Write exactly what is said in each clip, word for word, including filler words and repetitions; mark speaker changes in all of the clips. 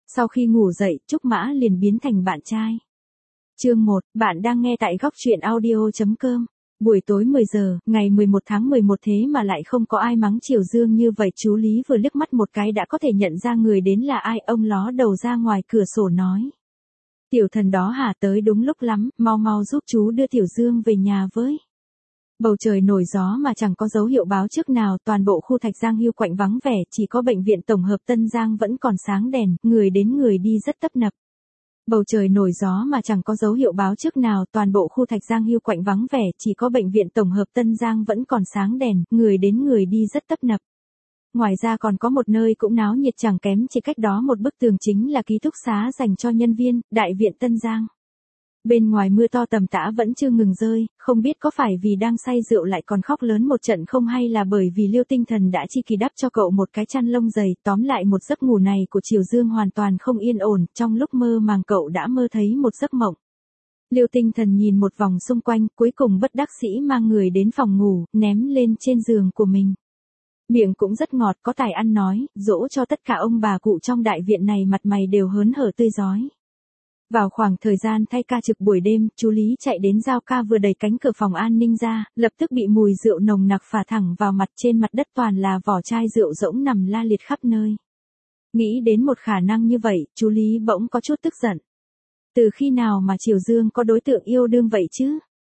Speaker 1: Sau khi ngủ dậy, Trúc Mã liền biến thành bạn trai. Chương một, bạn đang nghe tại góc truyện audio chấm com. Buổi tối mười giờ, ngày mười một tháng mười một thế mà lại không có ai mắng Triều Dương như vậy. Chú Lý vừa liếc mắt một cái đã có thể nhận ra người đến là ai. Ông ló đầu ra ngoài cửa sổ nói. Tiểu thần đó hả, tới đúng lúc lắm, mau mau giúp chú đưa Tiểu Dương về nhà với. Bầu trời nổi gió mà chẳng có dấu hiệu báo trước nào, toàn bộ khu Thạch Giang hiu quạnh vắng vẻ, chỉ có bệnh viện tổng hợp Tân Giang vẫn còn sáng đèn, người đến người đi rất tấp nập. Bầu trời nổi gió mà chẳng có dấu hiệu báo trước nào, toàn bộ khu Thạch Giang hiu quạnh vắng vẻ, chỉ có bệnh viện tổng hợp Tân Giang vẫn còn sáng đèn, người đến người đi rất tấp nập. Ngoài ra còn có một nơi cũng náo nhiệt chẳng kém, chỉ cách đó một bức tường chính là ký túc xá dành cho nhân viên, Đại viện Tân Giang. Bên ngoài mưa to tầm tã vẫn chưa ngừng rơi, không biết có phải vì đang say rượu lại còn khóc lớn một trận không, hay là bởi vì Liêu Tinh Thần đã chi kỳ đắp cho cậu một cái chăn lông dày. Tóm lại một giấc ngủ này của Triều Dương hoàn toàn không yên ổn, trong lúc mơ màng cậu đã mơ thấy một giấc mộng. Liêu Tinh Thần nhìn một vòng xung quanh, cuối cùng bất đắc dĩ mang người đến phòng ngủ, ném lên trên giường của mình. Miệng cũng rất ngọt, có tài ăn nói, dỗ cho tất cả ông bà cụ trong đại viện này mặt mày đều hớn hở tươi rói. Vào khoảng thời gian thay ca trực buổi đêm, chú Lý chạy đến giao ca vừa đẩy cánh cửa phòng an ninh ra, lập tức bị mùi rượu nồng nặc phả thẳng vào mặt. Trên mặt đất toàn là vỏ chai rượu rỗng nằm la liệt khắp nơi. Nghĩ đến một khả năng như vậy, chú Lý bỗng có chút tức giận. Từ khi nào mà Triều Dương có đối tượng yêu đương vậy chứ?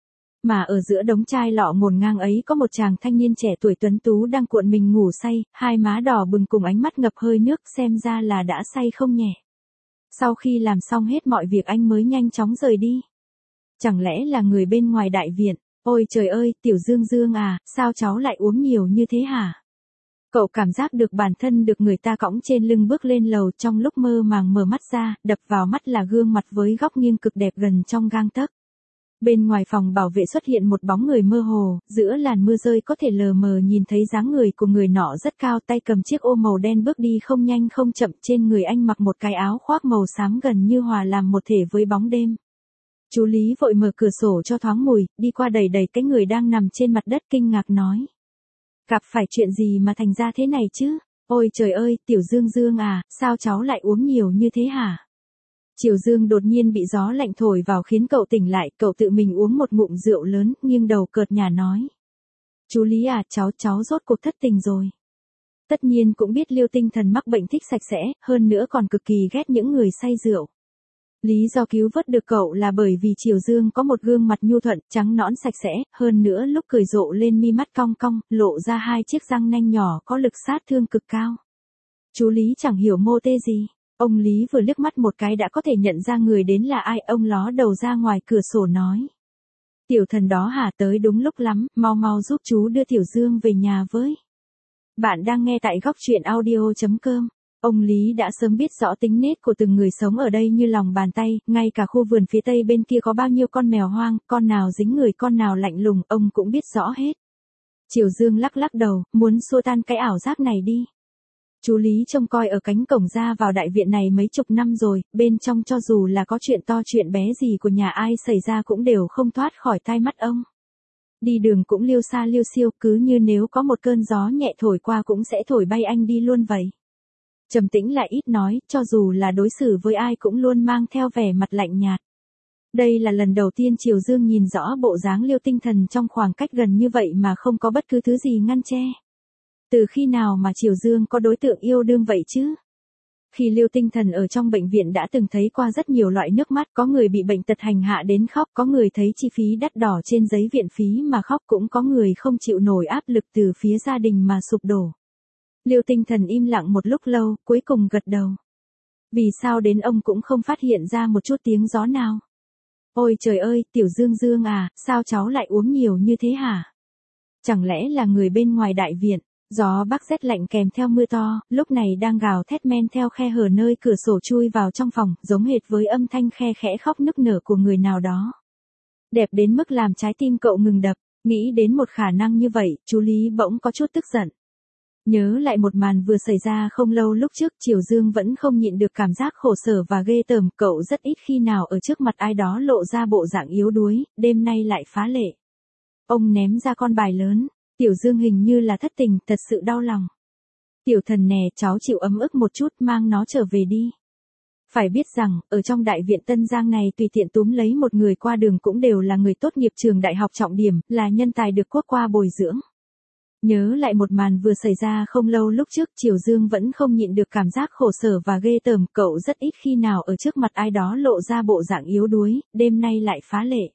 Speaker 1: Mà ở giữa đống chai lọ ngổn ngang ấy có một chàng thanh niên trẻ tuổi tuấn tú đang cuộn mình ngủ say, hai má đỏ bừng cùng ánh mắt ngập hơi nước, xem ra là đã say không nhẹ. Sau khi làm xong hết mọi việc anh mới nhanh chóng rời đi. Chẳng lẽ là người bên ngoài đại viện? Ôi trời ơi, Tiểu Dương Dương à, sao cháu lại uống nhiều như thế hả? Cậu cảm giác được bản thân được người ta cõng trên lưng bước lên lầu, trong lúc mơ màng mở mắt ra, đập vào mắt là gương mặt với góc nghiêng cực đẹp gần trong gang tấc. Bên ngoài phòng bảo vệ xuất hiện một bóng người mơ hồ, giữa làn mưa rơi có thể lờ mờ nhìn thấy dáng người của người nọ rất cao, tay cầm chiếc ô màu đen bước đi không nhanh không chậm, trên người anh mặc một cái áo khoác màu xám gần như hòa làm một thể với bóng đêm. Chú Lý vội mở cửa sổ cho thoáng mùi, đi qua đẩy đẩy cái người đang nằm trên mặt đất kinh ngạc nói. Gặp phải chuyện gì mà thành ra thế này chứ? Ôi trời ơi, Tiểu Dương Dương à, sao cháu lại uống nhiều như thế hả? Triều Dương đột nhiên bị gió lạnh thổi vào khiến cậu tỉnh lại, cậu tự mình uống một ngụm rượu lớn, nghiêng đầu cợt nhả nói. Chú Lý à, cháu cháu rốt cuộc thất tình rồi. Tất nhiên cũng biết Liêu Tinh Thần mắc bệnh thích sạch sẽ, hơn nữa còn cực kỳ ghét những người say rượu. Lý do cứu vớt được cậu là bởi vì Triều Dương có một gương mặt nhu thuận, trắng nõn sạch sẽ, hơn nữa lúc cười rộ lên mi mắt cong cong, lộ ra hai chiếc răng nanh nhỏ có lực sát thương cực cao. Chú Lý chẳng hiểu mô tê gì. Ông Lý vừa liếc mắt một cái đã có thể nhận ra người đến là ai. Ông ló đầu ra ngoài cửa sổ nói. Tiểu thần đó hả, tới đúng lúc lắm, mau mau giúp chú đưa Tiểu Dương về nhà với. Bạn đang nghe tại góc truyện audio chấm com. Ông Lý đã sớm biết rõ tính nết của từng người sống ở đây như lòng bàn tay, ngay cả khu vườn phía tây bên kia có bao nhiêu con mèo hoang, con nào dính người con nào lạnh lùng, ông cũng biết rõ hết. Triều Dương lắc lắc đầu, muốn xua tan cái ảo giác này đi. Chú Lý trông coi ở cánh cổng ra vào đại viện này mấy chục năm rồi, bên trong cho dù là có chuyện to chuyện bé gì của nhà ai xảy ra cũng đều không thoát khỏi tai mắt ông. Đi đường cũng liêu xa liêu xiêu, cứ như nếu có một cơn gió nhẹ thổi qua cũng sẽ thổi bay anh đi luôn vậy. Trầm tĩnh lại ít nói, cho dù là đối xử với ai cũng luôn mang theo vẻ mặt lạnh nhạt. Đây là lần đầu tiên Triều Dương nhìn rõ bộ dáng Liêu Tinh Thần trong khoảng cách gần như vậy mà không có bất cứ thứ gì ngăn che. Từ khi nào mà Triều Dương có đối tượng yêu đương vậy chứ? Khi Liêu Tinh Thần ở trong bệnh viện đã từng thấy qua rất nhiều loại nước mắt, có người bị bệnh tật hành hạ đến khóc, có người thấy chi phí đắt đỏ trên giấy viện phí mà khóc, cũng có người không chịu nổi áp lực từ phía gia đình mà sụp đổ. Liêu Tinh Thần im lặng một lúc lâu, cuối cùng gật đầu. Vì sao đến ông cũng không phát hiện ra một chút tiếng gió nào? Ôi trời ơi, Tiểu Dương Dương à, sao cháu lại uống nhiều như thế hả? Chẳng lẽ là người bên ngoài đại viện? Gió bắc rét lạnh kèm theo mưa to, lúc này đang gào thét men theo khe hở nơi cửa sổ chui vào trong phòng, giống hệt với âm thanh khe khẽ khóc nức nở của người nào đó. Đẹp đến mức làm trái tim cậu ngừng đập, nghĩ đến một khả năng như vậy, chú Lý bỗng có chút tức giận. Nhớ lại một màn vừa xảy ra không lâu lúc trước, Triều Dương vẫn không nhịn được cảm giác khổ sở và ghê tởm, cậu rất ít khi nào ở trước mặt ai đó lộ ra bộ dạng yếu đuối, đêm nay lại phá lệ. Ông ném ra con bài lớn. Tiểu Dương hình như là thất tình, thật sự đau lòng. Tiểu thần nè, cháu chịu ấm ức một chút, mang nó trở về đi. Phải biết rằng, ở trong đại viện Tân Giang này tùy tiện túm lấy một người qua đường cũng đều là người tốt nghiệp trường đại học trọng điểm, là nhân tài được quốc qua bồi dưỡng. Nhớ lại một màn vừa xảy ra không lâu lúc trước, Triều Dương vẫn không nhịn được cảm giác khổ sở và ghê tởm, cậu rất ít khi nào ở trước mặt ai đó lộ ra bộ dạng yếu đuối, đêm nay lại phá lệ.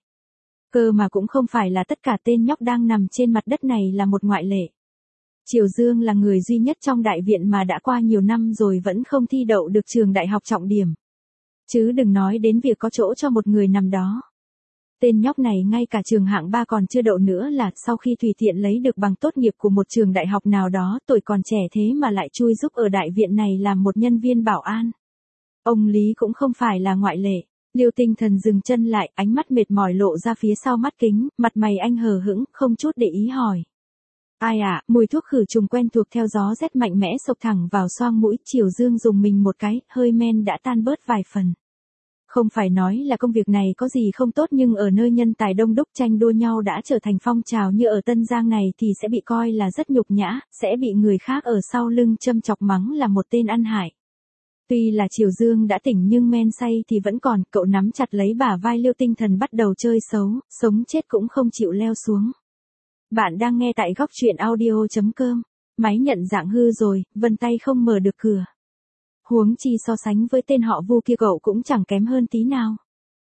Speaker 1: Cơ mà cũng không phải là tất cả tên nhóc đang nằm trên mặt đất này là một ngoại lệ. Triều Dương là người duy nhất trong đại viện mà đã qua nhiều năm rồi vẫn không thi đậu được trường đại học trọng điểm. Chứ đừng nói đến việc có chỗ cho một người nằm đó. Tên nhóc này ngay cả trường hạng ba còn chưa đậu nữa là sau khi tùy tiện lấy được bằng tốt nghiệp của một trường đại học nào đó, tuổi còn trẻ thế mà lại chui giúp ở đại viện này làm một nhân viên bảo an. Ông Lý cũng không phải là ngoại lệ. Liêu Tinh Thần dừng chân lại, ánh mắt mệt mỏi lộ ra phía sau mắt kính, mặt mày anh hờ hững, không chút để ý hỏi. Ai ạ, à, mùi thuốc khử trùng quen thuộc theo gió rét mạnh mẽ sộc thẳng vào xoang mũi, Triều Dương dùng mình một cái, hơi men đã tan bớt vài phần. Không phải nói là công việc này có gì không tốt, nhưng ở nơi nhân tài đông đúc tranh đua nhau đã trở thành phong trào như ở Tân Giang này thì sẽ bị coi là rất nhục nhã, sẽ bị người khác ở sau lưng châm chọc mắng là một tên ăn hại. Tuy là Triều Dương đã tỉnh nhưng men say thì vẫn còn, cậu nắm chặt lấy bả vai Liêu Tinh Thần bắt đầu chơi xấu, sống chết cũng không chịu leo xuống. Bạn đang nghe tại góc truyện audio chấm com. Máy nhận dạng hư rồi, vân tay không mở được cửa. Huống chi so sánh với tên họ Vu kia cậu cũng chẳng kém hơn tí nào.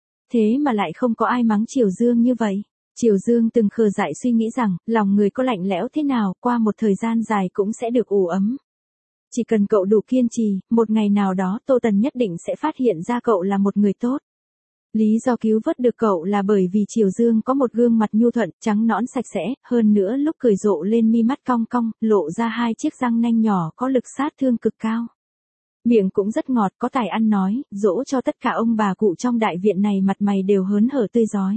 Speaker 1: Thế mà lại không có ai mắng Triều Dương như vậy. Triều Dương từng khờ dại suy nghĩ rằng, lòng người có lạnh lẽo thế nào, qua một thời gian dài cũng sẽ được ủ ấm. Chỉ cần cậu đủ kiên trì, một ngày nào đó Tô Tần nhất định sẽ phát hiện ra cậu là một người tốt. Lý do cứu vớt được cậu là bởi vì Triều Dương có một gương mặt nhu thuận, trắng nõn sạch sẽ, hơn nữa lúc cười rộ lên mi mắt cong cong, lộ ra hai chiếc răng nanh nhỏ có lực sát thương cực cao. Miệng cũng rất ngọt, có tài ăn nói, dỗ cho tất cả ông bà cụ trong đại viện này mặt mày đều hớn hở tươi rói.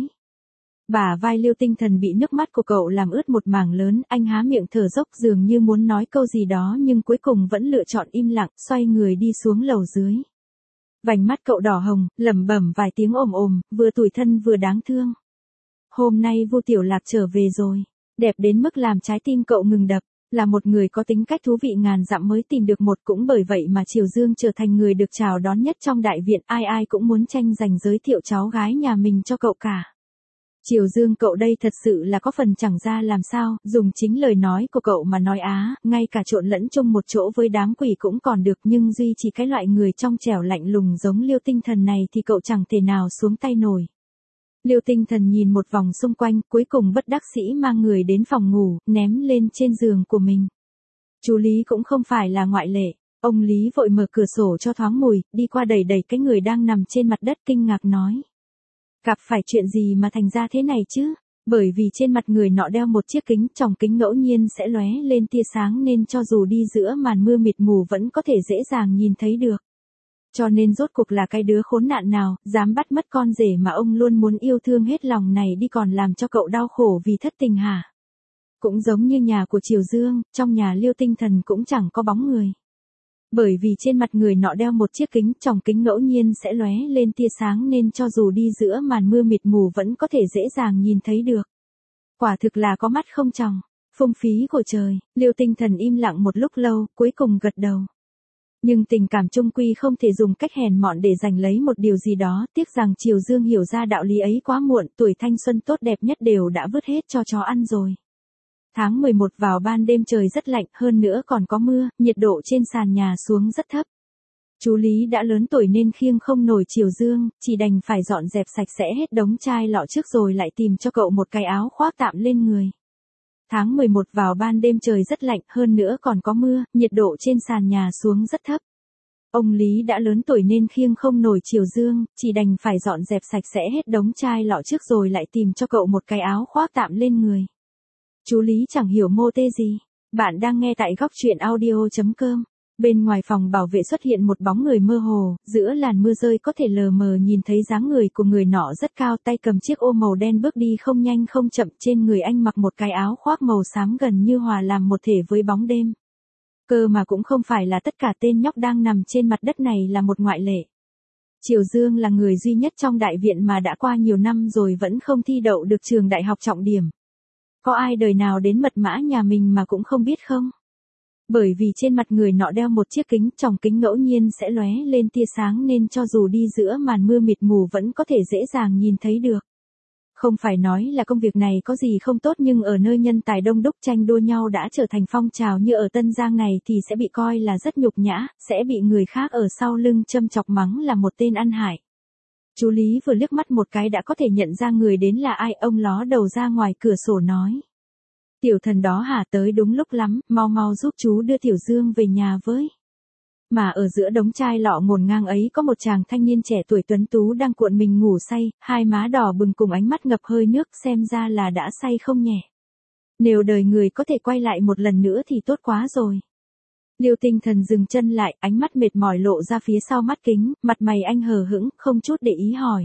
Speaker 1: Bả vai Liêu Tinh Thần bị nước mắt của cậu làm ướt một mảng lớn, anh há miệng thở dốc dường như muốn nói câu gì đó nhưng cuối cùng vẫn lựa chọn im lặng, xoay người đi xuống lầu dưới. Vành mắt cậu đỏ hồng, lẩm bẩm vài tiếng ồm ồm, vừa tủi thân vừa đáng thương. Hôm nay Vu Tiểu Lạc trở về rồi, đẹp đến mức làm trái tim cậu ngừng đập, là một người có tính cách thú vị ngàn dặm mới tìm được một, cũng bởi vậy mà Triều Dương trở thành người được chào đón nhất trong đại viện, ai ai cũng muốn tranh giành giới thiệu cháu gái nhà mình cho cậu cả. Triều Dương cậu đây thật sự là có phần chẳng ra làm sao, dùng chính lời nói của cậu mà nói á, ngay cả trộn lẫn chung một chỗ với đám quỷ cũng còn được, nhưng duy chỉ cái loại người trong trẻo lạnh lùng giống Liêu Tinh Thần này thì cậu chẳng thể nào xuống tay nổi. Liêu Tinh Thần nhìn một vòng xung quanh, cuối cùng bất đắc sĩ mang người đến phòng ngủ, ném lên trên giường của mình. Chú Lý cũng không phải là ngoại lệ, ông Lý vội mở cửa sổ cho thoáng mùi, đi qua đẩy đẩy cái người đang nằm trên mặt đất kinh ngạc nói. Gặp phải chuyện gì mà thành ra thế này chứ? Bởi vì trên mặt người nọ đeo một chiếc kính, tròng kính ngẫu nhiên sẽ lóe lên tia sáng nên cho dù đi giữa màn mưa mịt mù vẫn có thể dễ dàng nhìn thấy được. Cho nên rốt cuộc là cái đứa khốn nạn nào, dám bắt mất con rể mà ông luôn muốn yêu thương hết lòng này đi còn làm cho cậu đau khổ vì thất tình hả? Cũng giống như nhà của Triều Dương, trong nhà Liêu Tinh Thần cũng chẳng có bóng người. Bởi vì trên mặt người nọ đeo một chiếc kính, tròng kính ngẫu nhiên sẽ lóe lên tia sáng nên cho dù đi giữa màn mưa mịt mù vẫn có thể dễ dàng nhìn thấy được. Quả thực là có mắt không tròng, phung phí của trời. Liêu Tinh Thần im lặng một lúc lâu, cuối cùng gật đầu. Nhưng tình cảm chung quy không thể dùng cách hèn mọn để giành lấy một điều gì đó, tiếc rằng Triều Dương hiểu ra đạo lý ấy quá muộn, tuổi thanh xuân tốt đẹp nhất đều đã vứt hết cho chó ăn rồi. Tháng mười một vào ban đêm trời rất lạnh, hơn nữa còn có mưa, nhiệt độ trên sàn nhà xuống rất thấp. Chú Lý đã lớn tuổi nên khiêng không nổi Triều Dương, chỉ đành phải dọn dẹp sạch sẽ hết đống chai lọ trước rồi lại tìm cho cậu một cái áo khoác tạm lên người. Tháng mười một vào ban đêm trời rất lạnh, hơn nữa còn có mưa, nhiệt độ trên sàn nhà xuống rất thấp. Ông Lý đã lớn tuổi nên khiêng không nổi Triều Dương, chỉ đành phải dọn dẹp sạch sẽ hết đống chai lọ trước rồi lại tìm cho cậu một cái áo khoác tạm lên người. Chú Lý chẳng hiểu mô tê gì. Bạn đang nghe tại góc truyện audio chấm com. Bên ngoài phòng bảo vệ xuất hiện một bóng người mơ hồ, giữa làn mưa rơi có thể lờ mờ nhìn thấy dáng người của người nọ rất cao, tay cầm chiếc ô màu đen bước đi không nhanh không chậm, trên người anh mặc một cái áo khoác màu xám gần như hòa làm một thể với bóng đêm. Cơ mà cũng không phải là tất cả tên nhóc đang nằm trên mặt đất này là một ngoại lệ. Triều Dương là người duy nhất trong đại viện mà đã qua nhiều năm rồi vẫn không thi đậu được trường đại học trọng điểm. Có ai đời nào đến mật mã nhà mình mà cũng không biết không? Bởi vì trên mặt người nọ đeo một chiếc kính, tròng kính ngẫu nhiên sẽ lóe lên tia sáng nên cho dù đi giữa màn mưa mịt mù vẫn có thể dễ dàng nhìn thấy được. Không phải nói là công việc này có gì không tốt, nhưng ở nơi nhân tài đông đúc tranh đua nhau đã trở thành phong trào như ở Tân Giang này thì sẽ bị coi là rất nhục nhã, sẽ bị người khác ở sau lưng châm chọc mắng là một tên ăn hại. Chú Lý vừa liếc mắt một cái đã có thể nhận ra người đến là ai, ông ló đầu ra ngoài cửa sổ nói. Tiểu thần đó hả, tới đúng lúc lắm, mau mau giúp chú đưa Tiểu Dương về nhà với. Mà ở giữa đống chai lọ ngổn ngang ấy có một chàng thanh niên trẻ tuổi tuấn tú đang cuộn mình ngủ say, hai má đỏ bừng cùng ánh mắt ngập hơi nước, xem ra là đã say không nhẹ. Nếu đời người có thể quay lại một lần nữa thì tốt quá rồi. Liêu Tinh Thần dừng chân lại, ánh mắt mệt mỏi lộ ra phía sau mắt kính, mặt mày anh hờ hững, không chút để ý hỏi.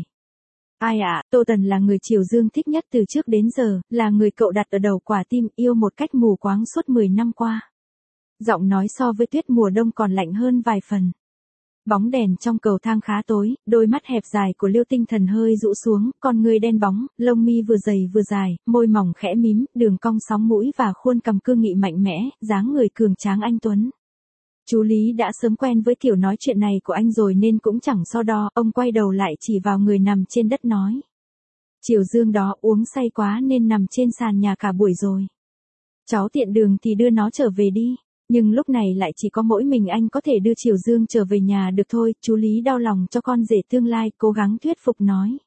Speaker 1: Ai ạ, à, Tô Tần là người Triều Dương thích nhất từ trước đến giờ, là người cậu đặt ở đầu quả tim, yêu một cách mù quáng suốt mười năm qua. Giọng nói so với tuyết mùa đông còn lạnh hơn vài phần. Bóng đèn trong cầu thang khá tối, đôi mắt hẹp dài của Liêu Tinh Thần hơi rũ xuống, con người đen bóng, lông mi vừa dày vừa dài, môi mỏng khẽ mím, đường cong sóng mũi và khuôn cằm cương nghị mạnh mẽ, dáng người cường tráng anh tuấn. Chú Lý đã sớm quen với kiểu nói chuyện này của anh rồi nên cũng chẳng so đo, ông quay đầu lại chỉ vào người nằm trên đất nói. Triều Dương đó uống say quá nên nằm trên sàn nhà cả buổi rồi. Cháu tiện đường thì đưa nó trở về đi, nhưng lúc này lại chỉ có mỗi mình anh có thể đưa Triều Dương trở về nhà được thôi, chú Lý đau lòng cho con rể tương lai, cố gắng thuyết phục nói.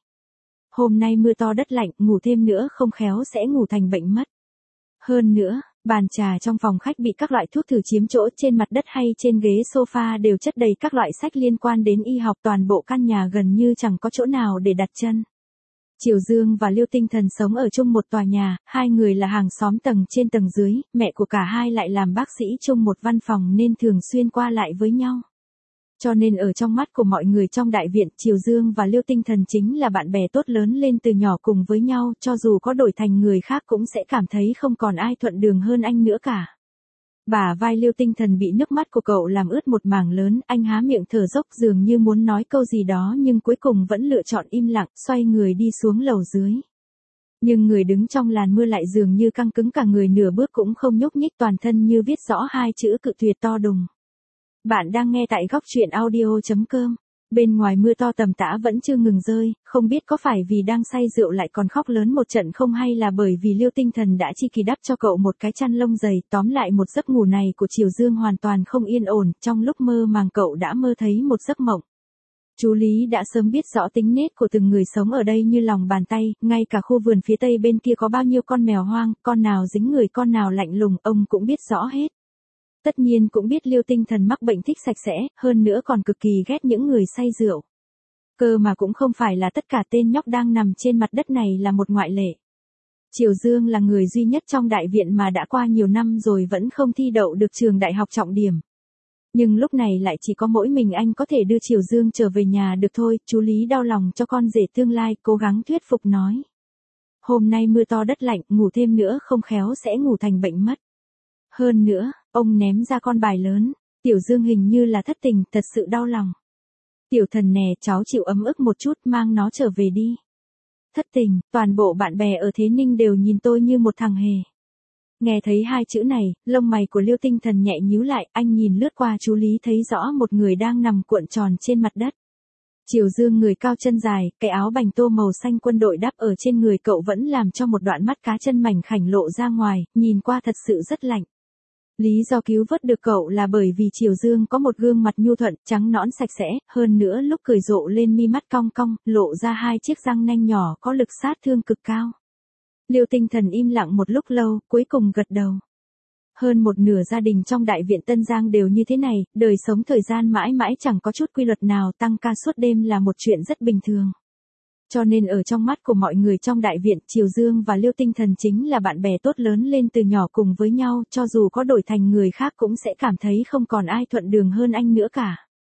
Speaker 1: Hôm nay mưa to đất lạnh, ngủ thêm nữa không khéo sẽ ngủ thành bệnh mất. Hơn nữa, bàn trà trong phòng khách bị các loại thuốc thử chiếm chỗ, trên mặt đất hay trên ghế sofa đều chất đầy các loại sách liên quan đến y học, toàn bộ căn nhà gần như chẳng có chỗ nào để đặt chân. Triều Dương và Liêu Tinh Thần sống ở chung một tòa nhà, hai người là hàng xóm tầng trên tầng dưới, mẹ của cả hai lại làm bác sĩ chung một văn phòng nên thường xuyên qua lại với nhau. Cho nên ở trong mắt của mọi người trong đại viện, Triều Dương và Liêu Tinh Thần chính là bạn bè tốt lớn lên từ nhỏ cùng với nhau, cho dù có đổi thành người khác cũng sẽ cảm thấy không còn ai thuận đường hơn anh nữa cả. Bả vai Liêu Tinh Thần bị nước mắt của cậu làm ướt một mảng lớn, anh há miệng thở dốc dường như muốn nói câu gì đó nhưng cuối cùng vẫn lựa chọn im lặng, xoay người đi xuống lầu dưới. Nhưng người đứng trong làn mưa lại dường như căng cứng cả người, nửa bước cũng không nhúc nhích, toàn thân như viết rõ hai chữ cự tuyệt to đùng. Bạn đang nghe tại góc truyện audio chấm com. Bên ngoài mưa to tầm tã vẫn chưa ngừng rơi, không biết có phải vì đang say rượu lại còn khóc lớn một trận không, hay là bởi vì Liêu Tinh Thần đã chi kỳ đắp cho cậu một cái chăn lông dày. Tóm lại một giấc ngủ này của Triều Dương hoàn toàn không yên ổn, trong lúc mơ màng cậu đã mơ thấy một giấc mộng. Chú Lý đã sớm biết rõ tính nết của từng người sống ở đây như lòng bàn tay, ngay cả khu vườn phía tây bên kia có bao nhiêu con mèo hoang, con nào dính người con nào lạnh lùng, ông cũng biết rõ hết. Tất nhiên cũng biết Liêu Tinh Thần mắc bệnh thích sạch sẽ, hơn nữa còn cực kỳ ghét những người say rượu. Cơ mà cũng không phải là tất cả tên nhóc đang nằm trên mặt đất này là một ngoại lệ. Triều Dương là người duy nhất trong đại viện mà đã qua nhiều năm rồi vẫn không thi đậu được trường đại học trọng điểm. Nhưng lúc này lại chỉ có mỗi mình anh có thể đưa Triều Dương trở về nhà được thôi, chú Lý đau lòng cho con rể tương lai, cố gắng thuyết phục nói. Hôm nay mưa to đất lạnh, ngủ thêm nữa không khéo sẽ ngủ thành bệnh mất. Hơn nữa, ông ném ra con bài lớn, Tiểu Dương hình như là thất tình, thật sự đau lòng. Tiểu Thần nè, cháu chịu ấm ức một chút, mang nó trở về đi. Thất tình, toàn bộ bạn bè ở Thế Ninh đều nhìn tôi như một thằng hề. Nghe thấy hai chữ này, lông mày của Liêu Tinh Thần nhẹ nhíu lại, anh nhìn lướt qua chú Lý thấy rõ một người đang nằm cuộn tròn trên mặt đất. Triều Dương người cao chân dài, cái áo bành tô màu xanh quân đội đắp ở trên người cậu vẫn làm cho một đoạn mắt cá chân mảnh khảnh lộ ra ngoài, nhìn qua thật sự rất lạnh. Lý do cứu vớt được cậu là bởi vì Triều Dương có một gương mặt nhu thuận, trắng nõn sạch sẽ, hơn nữa lúc cười rộ lên mi mắt cong cong, lộ ra hai chiếc răng nanh nhỏ có lực sát thương cực cao. Liêu Tinh Thần im lặng một lúc lâu, cuối cùng gật đầu. Hơn một nửa gia đình trong đại viện Tân Giang đều như thế này, đời sống thời gian mãi mãi chẳng có chút quy luật nào, tăng ca suốt đêm là một chuyện rất bình thường. Cho nên ở trong mắt của mọi người trong đại viện, Triều Dương và Liêu Tinh Thần chính là bạn bè tốt lớn lên từ nhỏ cùng với nhau, cho dù có đổi thành người khác cũng sẽ cảm thấy không còn ai thuận đường hơn anh nữa cả.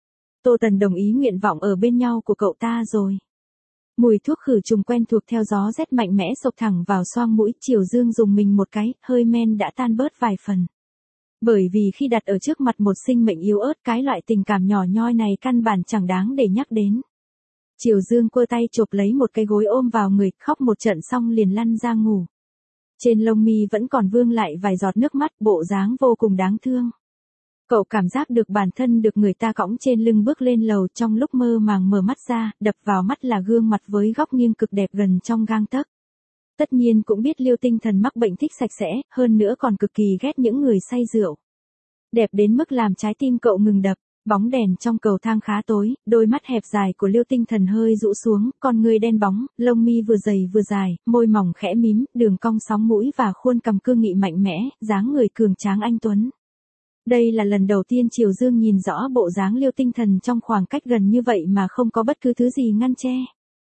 Speaker 1: Tô Tần đồng ý nguyện vọng ở bên nhau của cậu ta rồi. Mùi thuốc khử trùng quen thuộc theo gió rét mạnh mẽ xộc thẳng vào xoang mũi, Triều Dương dùng mình một cái, hơi men đã tan bớt vài phần. Bởi vì khi đặt ở trước mặt một sinh mệnh yếu ớt, cái loại tình cảm nhỏ nhoi này căn bản chẳng đáng để nhắc đến. Triều Dương quơ tay chộp lấy một cái gối ôm vào người, khóc một trận xong liền lăn ra ngủ. Trên lông mi vẫn còn vương lại vài giọt nước mắt, bộ dáng vô cùng đáng thương. Cậu cảm giác được bản thân được người ta cõng trên lưng bước lên lầu, trong lúc mơ màng mở mắt ra, đập vào mắt là gương mặt với góc nghiêng cực đẹp gần trong gang tấc. Tất nhiên cũng biết Liêu Tinh Thần mắc bệnh thích sạch sẽ, hơn nữa còn cực kỳ ghét những người say rượu. Đẹp đến mức làm trái tim cậu ngừng đập. Bóng đèn trong cầu thang khá tối, đôi mắt hẹp dài của Liêu Tinh Thần hơi rũ xuống, con người đen bóng, lông mi vừa dày vừa dài, môi mỏng khẽ mím, đường cong sóng mũi và khuôn cằm cương nghị mạnh mẽ, dáng người cường tráng anh tuấn. Đây là lần đầu tiên Triều Dương nhìn rõ bộ dáng Liêu Tinh Thần trong khoảng cách gần như vậy mà không có bất cứ thứ gì ngăn che.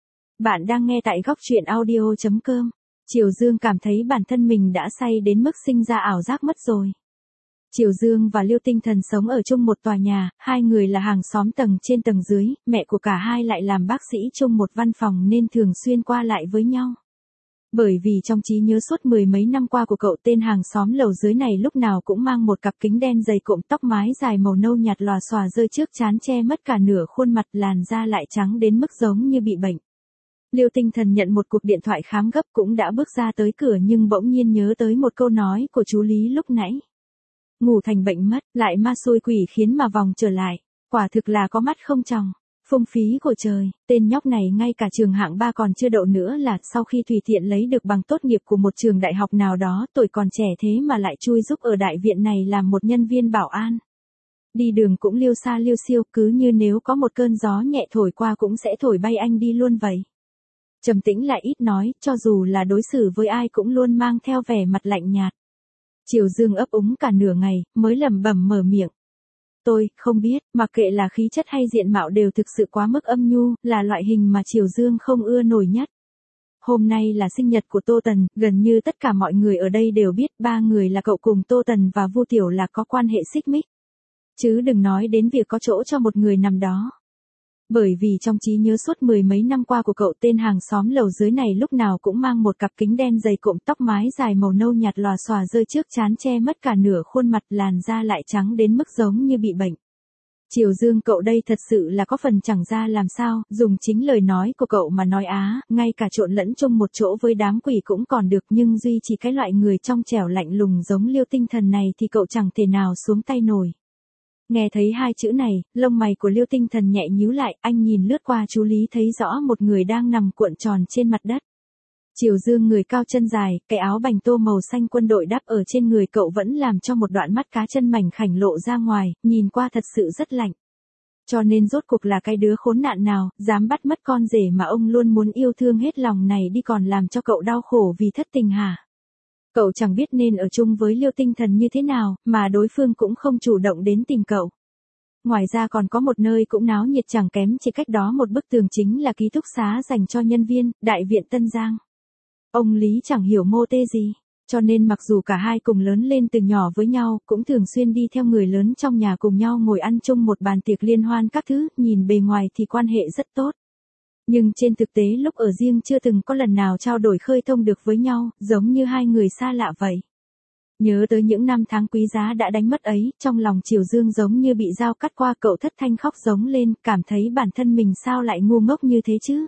Speaker 1: Bạn đang nghe tại góc truyện audio chấm com. Triều Dương cảm thấy bản thân mình đã say đến mức sinh ra ảo giác mất rồi. Triều Dương và Liêu Tinh Thần sống ở chung một tòa nhà, hai người là hàng xóm tầng trên tầng dưới, mẹ của cả hai lại làm bác sĩ chung một văn phòng nên thường xuyên qua lại với nhau. Bởi vì trong trí nhớ suốt mười mấy năm qua của cậu, tên hàng xóm lầu dưới này lúc nào cũng mang một cặp kính đen dày cộm, tóc mái dài màu nâu nhạt lòa xòa rơi trước trán che mất cả nửa khuôn mặt, làn da lại trắng đến mức giống như bị bệnh. Liêu Tinh Thần nhận một cuộc điện thoại khám gấp, cũng đã bước ra tới cửa nhưng bỗng nhiên nhớ tới một câu nói của chú Lý lúc nãy. Ngủ thành bệnh mất, lại ma xui quỷ khiến mà vòng trở lại. Quả thực là có mắt không tròng. Phung phí của trời, tên nhóc này ngay cả trường hạng ba còn chưa đậu nữa là sau khi tùy tiện lấy được bằng tốt nghiệp của một trường đại học nào đó, tuổi còn trẻ thế mà lại chui giúp ở đại viện này làm một nhân viên bảo an. Đi đường cũng liêu xa liêu xiêu, cứ như nếu có một cơn gió nhẹ thổi qua cũng sẽ thổi bay anh đi luôn vậy. Trầm tĩnh lại ít nói, cho dù là đối xử với ai cũng luôn mang theo vẻ mặt lạnh nhạt. Triều Dương ấp úng cả nửa ngày, mới lẩm bẩm mở miệng. Tôi, không biết, mặc kệ là khí chất hay diện mạo đều thực sự quá mức âm nhu, là loại hình mà Triều Dương không ưa nổi nhất. Hôm nay là sinh nhật của Tô Tần, gần như tất cả mọi người ở đây đều biết ba người là cậu cùng Tô Tần và Vu Tiểu là có quan hệ xích mích. Chứ đừng nói đến việc có chỗ cho một người nằm đó. Bởi vì trong trí nhớ suốt mười mấy năm qua của cậu, tên hàng xóm lầu dưới này lúc nào cũng mang một cặp kính đen dày cộm, tóc mái dài màu nâu nhạt lòa xòa rơi trước trán che mất cả nửa khuôn mặt, làn da lại trắng đến mức giống như bị bệnh. Triều Dương, cậu đây thật sự là có phần chẳng ra làm sao, dùng chính lời nói của cậu mà nói á, ngay cả trộn lẫn chung một chỗ với đám quỷ cũng còn được, nhưng duy chỉ cái loại người trong trẻo lạnh lùng giống Liêu Tinh Thần này thì cậu chẳng thể nào xuống tay nổi. Nghe thấy hai chữ này, lông mày của Liêu Tinh Thần nhẹ nhíu lại, anh nhìn lướt qua chú Lý thấy rõ một người đang nằm cuộn tròn trên mặt đất. Triều Dương người cao chân dài, cái áo bành tô màu xanh quân đội đắp ở trên người cậu vẫn làm cho một đoạn mắt cá chân mảnh khảnh lộ ra ngoài, nhìn qua thật sự rất lạnh. Cho nên rốt cuộc là cái đứa khốn nạn nào, dám bắt mất con rể mà ông luôn muốn yêu thương hết lòng này đi còn làm cho cậu đau khổ vì thất tình hả? Cậu chẳng biết nên ở chung với Liêu Tinh Thần như thế nào, mà đối phương cũng không chủ động đến tìm cậu. Ngoài ra còn có một nơi cũng náo nhiệt chẳng kém, chỉ cách đó một bức tường chính là ký túc xá dành cho nhân viên, đại viện Tân Giang. Ông Lý chẳng hiểu mô tê gì, cho nên mặc dù cả hai cùng lớn lên từ nhỏ với nhau, cũng thường xuyên đi theo người lớn trong nhà cùng nhau ngồi ăn chung một bàn tiệc liên hoan các thứ, nhìn bề ngoài thì quan hệ rất tốt. Nhưng trên thực tế lúc ở riêng chưa từng có lần nào trao đổi khơi thông được với nhau, giống như hai người xa lạ vậy. Nhớ tới những năm tháng quý giá đã đánh mất ấy, trong lòng Triều Dương giống như bị dao cắt qua, cậu thất thanh khóc giống lên, cảm thấy bản thân mình sao lại ngu ngốc như thế chứ.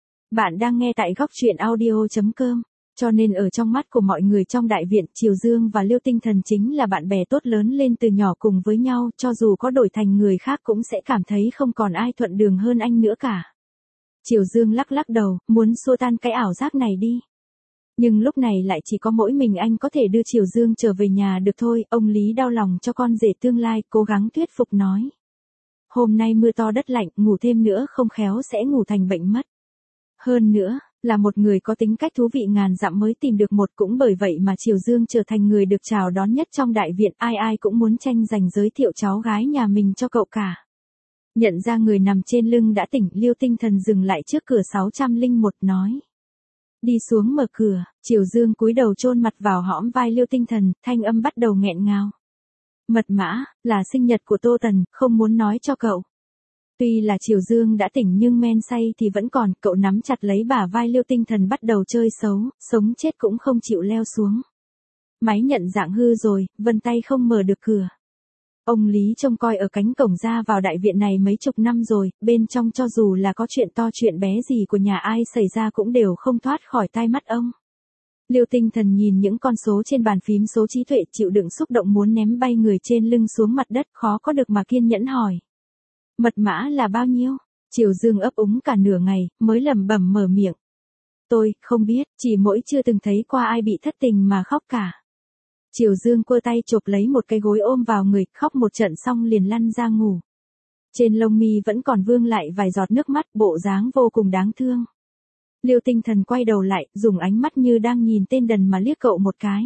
Speaker 1: Bạn đang nghe tại góc truyện audio chấm com. Cho nên ở trong mắt của mọi người trong đại viện, Triều Dương và Liêu Tinh Thần chính là bạn bè tốt lớn lên từ nhỏ cùng với nhau, cho dù có đổi thành người khác cũng sẽ cảm thấy không còn ai thuận đường hơn anh nữa cả. Triều Dương lắc lắc đầu, muốn xua tan cái ảo giác này đi. Nhưng lúc này lại chỉ có mỗi mình anh có thể đưa Triều Dương trở về nhà được thôi, ông Lý đau lòng cho con rể tương lai, cố gắng thuyết phục nói. Hôm nay mưa to đất lạnh, ngủ thêm nữa không khéo sẽ ngủ thành bệnh mất. Hơn nữa, là một người có tính cách thú vị ngàn dặm mới tìm được một, cũng bởi vậy mà Triều Dương trở thành người được chào đón nhất trong đại viện, ai ai cũng muốn tranh giành giới thiệu cháu gái nhà mình cho cậu cả. Nhận ra người nằm trên lưng đã tỉnh, Liêu Tinh Thần dừng lại trước cửa sáu không một nói. Đi xuống mở cửa, Triều Dương cúi đầu chôn mặt vào hõm vai Liêu Tinh Thần, thanh âm bắt đầu nghẹn ngào. Mật mã, là sinh nhật của Tô Tần, không muốn nói cho cậu. Tuy là Triều Dương đã tỉnh nhưng men say thì vẫn còn, cậu nắm chặt lấy bả vai Liêu Tinh Thần bắt đầu chơi xấu, sống chết cũng không chịu leo xuống. Máy nhận dạng hư rồi, vân tay không mở được cửa. Ông Lý trông coi ở cánh cổng ra vào đại viện này mấy chục năm rồi, bên trong cho dù là có chuyện to chuyện bé gì của nhà ai xảy ra cũng đều không thoát khỏi tai mắt ông. Liêu Tinh Thần nhìn những con số trên bàn phím số trí tuệ, chịu đựng xúc động muốn ném bay người trên lưng xuống mặt đất, khó có được mà kiên nhẫn hỏi. Mật mã là bao nhiêu? Triều Dương ấp úng cả nửa ngày, mới lẩm bẩm mở miệng. Tôi, không biết, chỉ mỗi chưa từng thấy qua ai bị thất tình mà khóc cả. Triều Dương quơ tay chộp lấy một cái gối ôm vào người, khóc một trận xong liền lăn ra ngủ. Trên lông mi vẫn còn vương lại vài giọt nước mắt, bộ dáng vô cùng đáng thương. Liêu Tinh Thần quay đầu lại, dùng ánh mắt như đang nhìn tên đần mà liếc cậu một cái.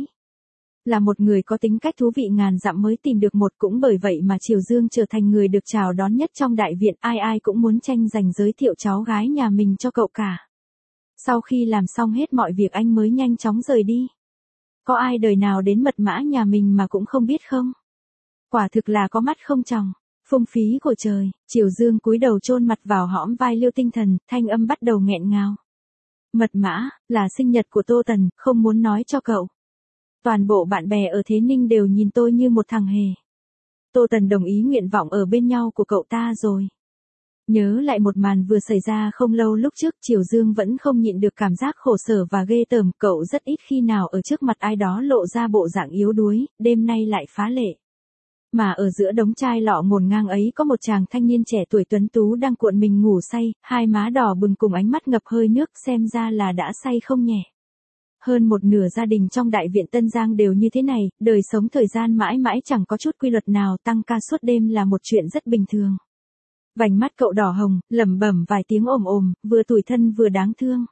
Speaker 1: Là một người có tính cách thú vị ngàn dặm mới tìm được một, cũng bởi vậy mà Triều Dương trở thành người được chào đón nhất trong đại viện, ai ai cũng muốn tranh giành giới thiệu cháu gái nhà mình cho cậu cả. Sau khi làm xong hết mọi việc anh mới nhanh chóng rời đi. Có ai đời nào đến mật mã nhà mình mà cũng không biết không? Quả thực là có mắt không tròng. Phung phí của trời. Triều Dương cúi đầu chôn mặt vào hõm vai Liêu Tinh Thần, thanh âm bắt đầu nghẹn ngào. Mật mã, là sinh nhật của Tô Tần, không muốn nói cho cậu. Toàn bộ bạn bè ở Thế Ninh đều nhìn tôi như một thằng hề. Tô Tần đồng ý nguyện vọng ở bên nhau của cậu ta rồi. Nhớ lại một màn vừa xảy ra không lâu lúc trước, Triều Dương vẫn không nhịn được cảm giác khổ sở và ghê tởm, cậu rất ít khi nào ở trước mặt ai đó lộ ra bộ dạng yếu đuối, đêm nay lại phá lệ. Mà ở giữa đống chai lọ ngổn ngang ấy có một chàng thanh niên trẻ tuổi tuấn tú đang cuộn mình ngủ say, hai má đỏ bừng cùng ánh mắt ngập hơi nước, xem ra là đã say không nhẹ. Hơn một nửa gia đình trong đại viện Tân Giang đều như thế này, đời sống thời gian mãi mãi chẳng có chút quy luật nào, tăng ca suốt đêm là một chuyện rất bình thường. Vành mắt cậu đỏ hồng, lẩm bẩm vài tiếng ồm ồm, vừa tủi thân vừa đáng thương.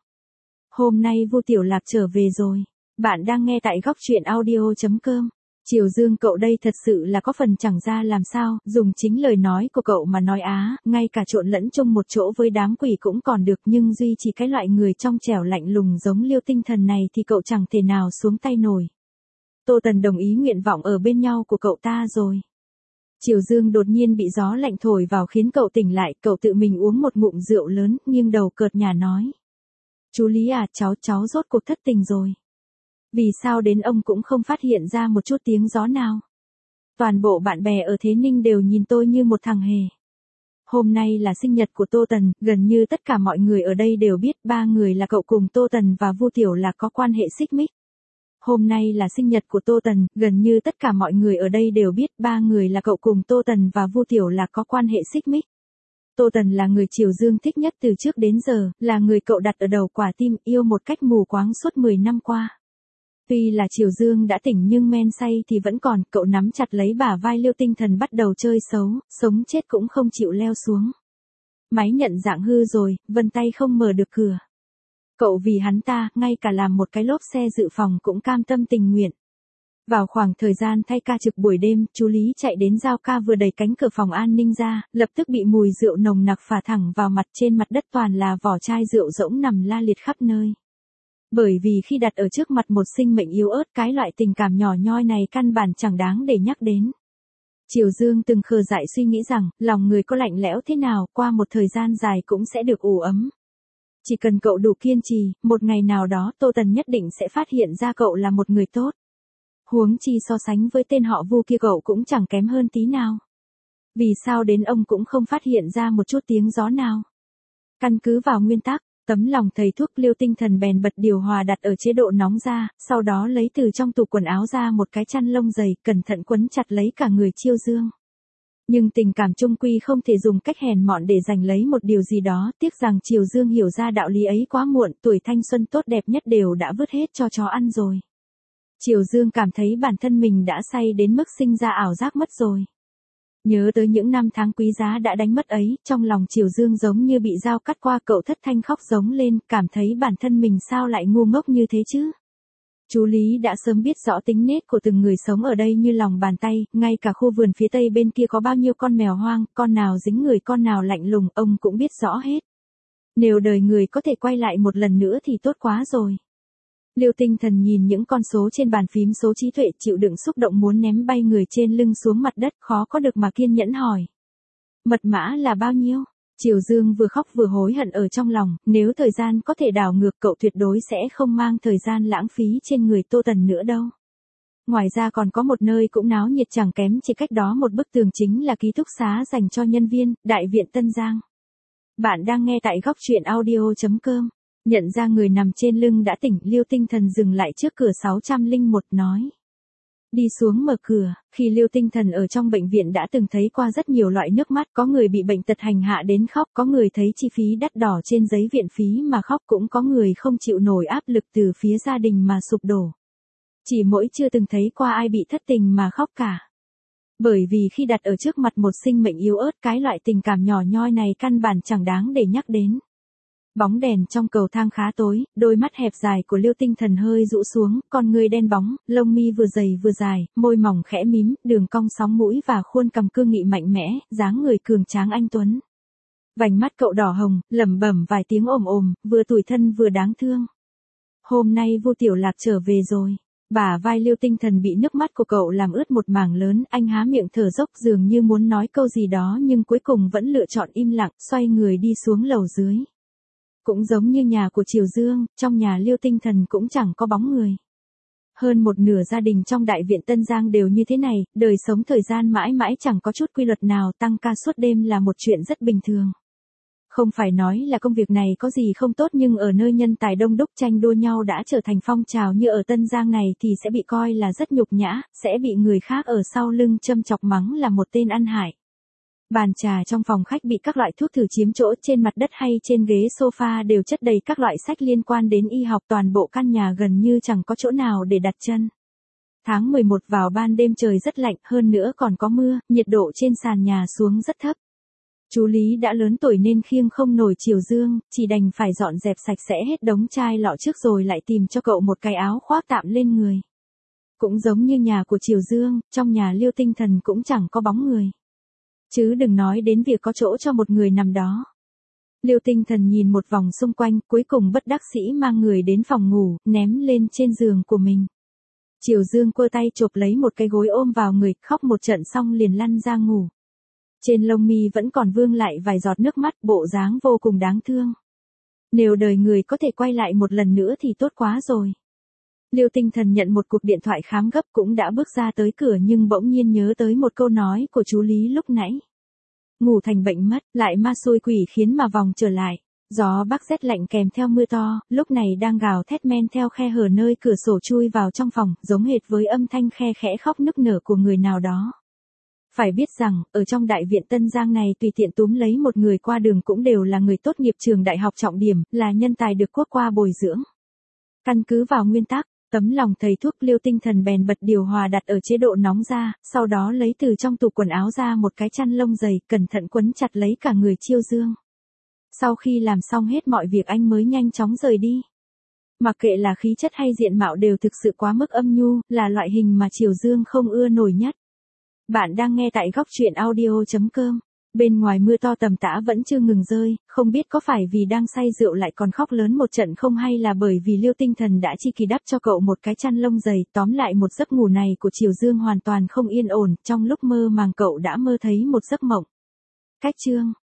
Speaker 1: Hôm nay Vu Tiểu Lạp trở về rồi. Bạn đang nghe tại góc truyện audio chấm com. Triều Dương cậu đây thật sự là có phần chẳng ra làm sao, dùng chính lời nói của cậu mà nói á, ngay cả trộn lẫn chung một chỗ với đám quỷ cũng còn được, nhưng duy chỉ cái loại người trong trẻo lạnh lùng giống Liêu Tinh Thần này thì cậu chẳng thể nào xuống tay nổi. Tô Tần đồng ý nguyện vọng ở bên nhau của cậu ta rồi. Triều Dương đột nhiên bị gió lạnh thổi vào khiến cậu tỉnh lại, cậu tự mình uống một ngụm rượu lớn, nghiêng đầu cợt nhả nói. Chú Lý à, cháu cháu rốt cuộc thất tình rồi. Vì sao đến ông cũng không phát hiện ra một chút tiếng gió nào? Toàn bộ bạn bè ở Thế Ninh đều nhìn tôi như một thằng hề. Hôm nay là sinh nhật của Tô Tần, gần như tất cả mọi người ở đây đều biết ba người là cậu cùng Tô Tần và Vu Tiểu Lạc có quan hệ xích mích. Hôm nay là sinh nhật của Tô Tần, gần như tất cả mọi người ở đây đều biết ba người là cậu cùng Tô Tần và Vu Tiểu Lạc có quan hệ xích mích. Tô Tần là người Triều Dương thích nhất từ trước đến giờ, là người cậu đặt ở đầu quả tim, yêu một cách mù quáng suốt mười năm qua. Tuy là Triều Dương đã tỉnh nhưng men say thì vẫn còn, cậu nắm chặt lấy bả vai Liêu Tinh Thần bắt đầu chơi xấu, sống chết cũng không chịu leo xuống. Máy nhận dạng hư rồi, vân tay không mở được cửa. Cậu vì hắn ta, ngay cả làm một cái lốp xe dự phòng cũng cam tâm tình nguyện. Vào khoảng thời gian thay ca trực buổi đêm, chú Lý chạy đến giao ca vừa đẩy cánh cửa phòng an ninh ra, lập tức bị mùi rượu nồng nặc phả thẳng vào mặt, trên mặt đất toàn là vỏ chai rượu rỗng nằm la liệt khắp nơi. Bởi vì khi đặt ở trước mặt một sinh mệnh yếu ớt, cái loại tình cảm nhỏ nhoi này căn bản chẳng đáng để nhắc đến. Triều Dương từng khờ dại suy nghĩ rằng, lòng người có lạnh lẽo thế nào, qua một thời gian dài cũng sẽ được ủ ấm. Chỉ cần cậu đủ kiên trì, một ngày nào đó Tô Tần nhất định sẽ phát hiện ra cậu là một người tốt. Huống chi so sánh với tên họ Vu kia cậu cũng chẳng kém hơn tí nào. Vì sao đến ông cũng không phát hiện ra một chút tiếng gió nào? Căn cứ vào nguyên tắc, tấm lòng thầy thuốc, Liêu Tinh Thần bèn bật điều hòa đặt ở chế độ nóng ra, sau đó lấy từ trong tủ quần áo ra một cái chăn lông dày, cẩn thận quấn chặt lấy cả người Triều Dương. Nhưng tình cảm chung quy không thể dùng cách hèn mọn để giành lấy một điều gì đó, tiếc rằng Triều Dương hiểu ra đạo lý ấy quá muộn, tuổi thanh xuân tốt đẹp nhất đều đã vứt hết cho chó ăn rồi. Triều Dương cảm thấy bản thân mình đã say đến mức sinh ra ảo giác mất rồi. Nhớ tới những năm tháng quý giá đã đánh mất ấy, trong lòng Triều Dương giống như bị dao cắt qua, cậu thất thanh khóc giống lên, cảm thấy bản thân mình sao lại ngu ngốc như thế chứ. Chú Lý đã sớm biết rõ tính nết của từng người sống ở đây như lòng bàn tay, ngay cả khu vườn phía tây bên kia có bao nhiêu con mèo hoang, con nào dính người con nào lạnh lùng, ông cũng biết rõ hết. Nếu đời người có thể quay lại một lần nữa thì tốt quá rồi. Liêu Tinh Thần nhìn những con số trên bàn phím số trí tuệ, chịu đựng xúc động muốn ném bay người trên lưng xuống mặt đất, khó có được mà kiên nhẫn hỏi. Mật mã là bao nhiêu? Triều Dương vừa khóc vừa hối hận ở trong lòng, nếu thời gian có thể đảo ngược cậu tuyệt đối sẽ không mang thời gian lãng phí trên người Tô Tần nữa đâu. Ngoài ra còn có một nơi cũng náo nhiệt chẳng kém, chỉ cách đó một bức tường chính là ký túc xá dành cho nhân viên, đại viện Tân Giang. Bạn đang nghe tại góc truyện audio chấm com. Nhận ra người nằm trên lưng đã tỉnh, Liêu Tinh Thần dừng lại trước cửa sáu không một nói. Đi xuống mở cửa, khi Liêu Tinh Thần ở trong bệnh viện đã từng thấy qua rất nhiều loại nước mắt, có người bị bệnh tật hành hạ đến khóc, có người thấy chi phí đắt đỏ trên giấy viện phí mà khóc, cũng có người không chịu nổi áp lực từ phía gia đình mà sụp đổ. Chỉ mỗi chưa từng thấy qua ai bị thất tình mà khóc cả. Bởi vì khi đặt ở trước mặt một sinh mệnh yếu ớt, cái loại tình cảm nhỏ nhoi này căn bản chẳng đáng để nhắc đến. Bóng đèn trong cầu thang khá tối, đôi mắt hẹp dài của Liêu Tinh Thần hơi rũ xuống, con người đen bóng, lông mi vừa dày vừa dài, môi mỏng khẽ mím, đường cong sóng mũi và khuôn cằm cương nghị mạnh mẽ, dáng người cường tráng anh tuấn. Vành mắt cậu đỏ hồng, lẩm bẩm vài tiếng ồm ồm, vừa tủi thân vừa đáng thương. Hôm nay Vu Tiểu Lạc trở về rồi. Bả vai Liêu Tinh Thần bị nước mắt của cậu làm ướt một mảng lớn, anh há miệng thở dốc dường như muốn nói câu gì đó nhưng cuối cùng vẫn lựa chọn im lặng, xoay người đi xuống lầu dưới. Cũng giống như nhà của Triều Dương, trong nhà Liêu Tinh Thần cũng chẳng có bóng người. Hơn một nửa gia đình trong đại viện Tân Giang đều như thế này, đời sống thời gian mãi mãi chẳng có chút quy luật nào, tăng ca suốt đêm là một chuyện rất bình thường. Không phải nói là công việc này có gì không tốt, nhưng ở nơi nhân tài đông đúc tranh đua nhau đã trở thành phong trào như ở Tân Giang này thì sẽ bị coi là rất nhục nhã, sẽ bị người khác ở sau lưng châm chọc mắng là một tên ăn hại. Bàn trà trong phòng khách bị các loại thuốc thử chiếm chỗ, trên mặt đất hay trên ghế sofa đều chất đầy các loại sách liên quan đến y học, toàn bộ căn nhà gần như chẳng có chỗ nào để đặt chân. Tháng mười một vào ban đêm trời rất lạnh, hơn nữa còn có mưa, nhiệt độ trên sàn nhà xuống rất thấp. Chú Lý đã lớn tuổi nên khiêng không nổi Triều Dương, chỉ đành phải dọn dẹp sạch sẽ hết đống chai lọ trước rồi lại tìm cho cậu một cái áo khoác tạm lên người. Cũng giống như nhà của Triều Dương, trong nhà Liêu Tinh Thần cũng chẳng có bóng người. Chứ đừng nói đến việc có chỗ cho một người nằm đó. Liêu Tinh Thần nhìn một vòng xung quanh, cuối cùng bất đắc dĩ mang người đến phòng ngủ, ném lên trên giường của mình. Triều Dương quơ tay chộp lấy một cái gối ôm vào người, khóc một trận xong liền lăn ra ngủ. Trên lông mi vẫn còn vương lại vài giọt nước mắt, bộ dáng vô cùng đáng thương. Nếu đời người có thể quay lại một lần nữa thì tốt quá rồi. Liêu Tinh Thần nhận một cuộc điện thoại khám gấp, cũng đã bước ra tới cửa nhưng bỗng nhiên nhớ tới một câu nói của chú Lý lúc nãy. Ngủ thành bệnh mất, lại ma xui quỷ khiến mà vòng trở lại. Gió bắc rét lạnh kèm theo mưa to, lúc này đang gào thét men theo khe hở nơi cửa sổ chui vào trong phòng, giống hệt với âm thanh khe khẽ khóc nức nở của người nào đó. Phải biết rằng, ở trong đại viện Tân Giang này tùy tiện túm lấy một người qua đường cũng đều là người tốt nghiệp trường đại học trọng điểm, là nhân tài được quốc qua bồi dưỡng. Căn cứ vào nguyên tắc, tấm lòng thầy thuốc, Liêu Tinh Thần bèn bật điều hòa đặt ở chế độ nóng ra, sau đó lấy từ trong tủ quần áo ra một cái chăn lông dày, cẩn thận quấn chặt lấy cả người Triều Dương. Sau khi làm xong hết mọi việc anh mới nhanh chóng rời đi. Mặc kệ là khí chất hay diện mạo đều thực sự quá mức âm nhu, là loại hình mà Triều Dương không ưa nổi nhất. Bạn đang nghe tại góc truyện audio chấm com. Bên ngoài mưa to tầm tã vẫn chưa ngừng rơi, không biết có phải vì đang say rượu lại còn khóc lớn một trận không, hay là bởi vì Liêu Tinh Thần đã chi kỳ đắp cho cậu một cái chăn lông dày. Tóm lại một giấc ngủ này của Triều Dương hoàn toàn không yên ổn, trong lúc mơ màng cậu đã mơ thấy một giấc mộng. Cách chương